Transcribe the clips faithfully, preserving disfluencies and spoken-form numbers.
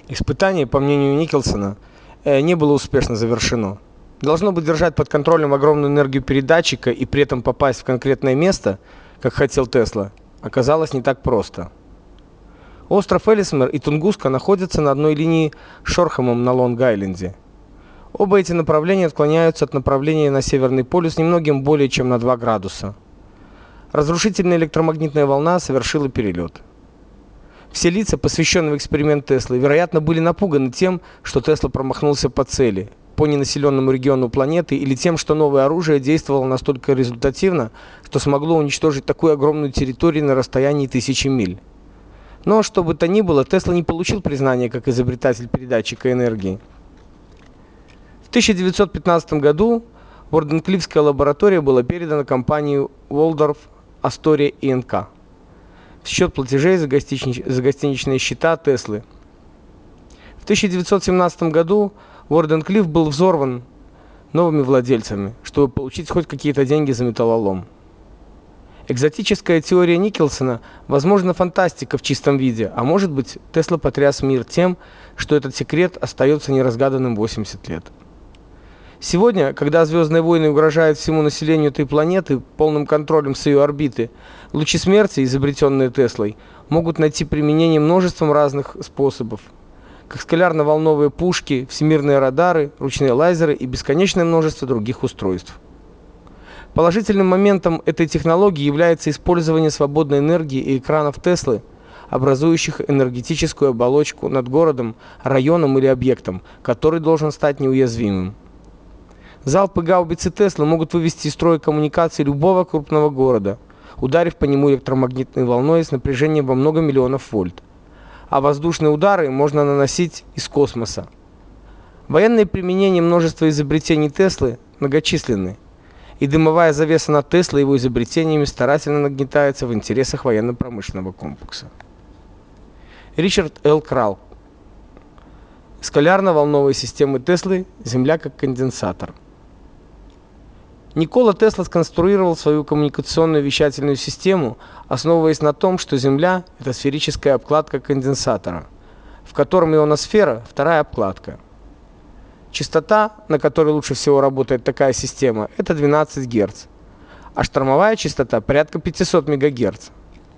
Испытание, по мнению Николсона, не было успешно завершено. Должно быть держать под контролем огромную энергию передатчика и при этом попасть в конкретное место, как хотел Тесла, оказалось не так просто. Остров Эллисмер и Тунгуска находятся на одной линии с Шорхэмом на Лонг-Айленде. Оба эти направления отклоняются от направления на Северный полюс немногим более чем на два градуса. Разрушительная электромагнитная волна совершила перелет. Все лица, посвященные в эксперимент Теслы, вероятно, были напуганы тем, что Тесла промахнулся по цели, по ненаселенному региону планеты, или тем, что новое оружие действовало настолько результативно, что смогло уничтожить такую огромную территорию на расстоянии тысячи миль. Но, что бы то ни было, Тесла не получил признания как изобретатель передатчика энергии. В тысяча девятьсот пятнадцатом году Ворденклифская лаборатория была передана компании Waldorf Astoria инк в счет платежей за, гостинич... за гостиничные счета Теслы. В тысяча девятьсот семнадцатом году Ворденклиф был взорван новыми владельцами, чтобы получить хоть какие-то деньги за металлолом. Экзотическая теория Николсона, возможно, фантастика в чистом виде, а может быть, Тесла потряс мир тем, что этот секрет остается неразгаданным восемьдесят лет. Сегодня, когда звездные войны угрожают всему населению этой планеты полным контролем с ее орбиты, лучи смерти, изобретенные Теслой, могут найти применение множеством разных способов, как скалярно-волновые пушки, всемирные радары, ручные лазеры и бесконечное множество других устройств. Положительным моментом этой технологии является использование свободной энергии и экранов Теслы, образующих энергетическую оболочку над городом, районом или объектом, который должен стать неуязвимым. Залпы гаубицы Теслы могут вывести из строя коммуникации любого крупного города, ударив по нему электромагнитной волной с напряжением во много миллионов вольт. А воздушные удары можно наносить из космоса. Военные применения множества изобретений Теслы многочисленны, и дымовая завеса над Теслой и его изобретениями старательно нагнетается в интересах военно-промышленного комплекса. Ричард Л. Крал. Скалярно-волновые системы Теслы. Земля как конденсатор. Никола Тесла сконструировал свою коммуникационную вещательную систему, основываясь на том, что Земля – это сферическая обкладка конденсатора, в котором ионосфера – вторая обкладка. Частота, на которой лучше всего работает такая система, это двенадцать герц, а штормовая частота порядка пятьсот мегагерц.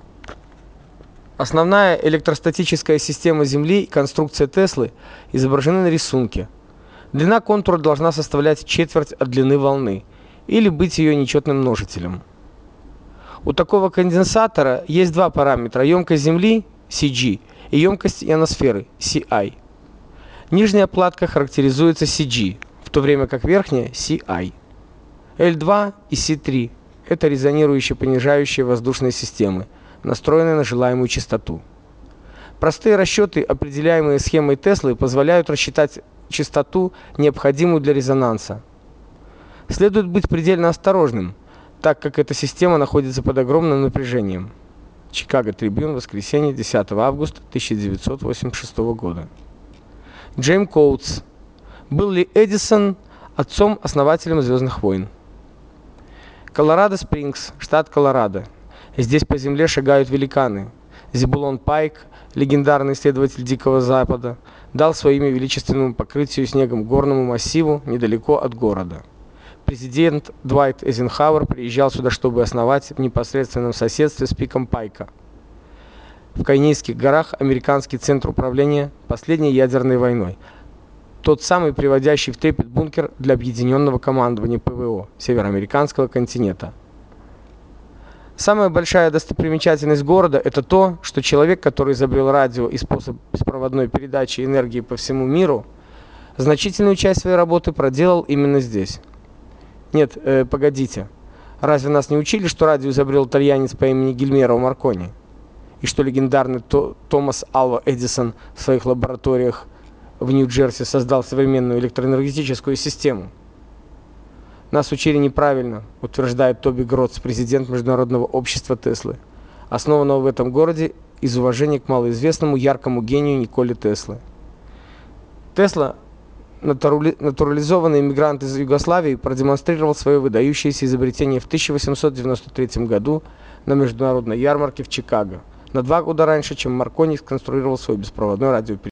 Основная электростатическая система Земли и конструкция Теслы изображены на рисунке. Длина контура должна составлять четверть от длины волны или быть ее нечетным множителем. У такого конденсатора есть два параметра: емкость Земли си джи и емкость ионосферы си ай. Нижняя платка характеризуется си джи, в то время как верхняя си ай. эл два и си три – это резонирующие понижающие воздушные системы, настроенные на желаемую частоту. Простые расчеты, определяемые схемой Теслы, позволяют рассчитать частоту, необходимую для резонанса. Следует быть предельно осторожным, так как эта система находится под огромным напряжением. Chicago Tribune, воскресенье, десятого августа тысяча девятьсот восемьдесят шестого года. Джеймс Коутс. Был ли Эдисон отцом-основателем «Звездных войн»? Колорадо Спрингс, штат Колорадо. Здесь по земле шагают великаны. Зебулон Пайк, легендарный исследователь Дикого Запада, дал свое имя величественному покрытию снегом горному массиву недалеко от города. Президент Дуайт Эйзенхауэр приезжал сюда, чтобы основать в непосредственном соседстве с пиком Пайка в Кайнийских горах американский центр управления последней ядерной войной. Тот самый приводящий в трепет бункер для объединенного командования ПВО североамериканского континента. Самая большая достопримечательность города – это то, что человек, который изобрел радио и способ беспроводной передачи энергии по всему миру, значительную часть своей работы проделал именно здесь. Нет, э, погодите. Разве нас не учили, что радио изобрел итальянец по имени Гильмеро Маркони? И что легендарный То- Томас Альва Эдисон в своих лабораториях в Нью-Джерси создал современную электроэнергетическую систему? Нас учили неправильно, утверждает Тоби Гротс, президент Международного общества Теслы, основанного в этом городе из уважения к малоизвестному яркому гению Николе Теслы. Тесла, натурализованный иммигрант из Югославии, продемонстрировал свое выдающееся изобретение в тысяча восемьсот девяносто третьем году на международной ярмарке в Чикаго, на два года раньше, чем Маркони сконструировал свой беспроводной радиопередатчик.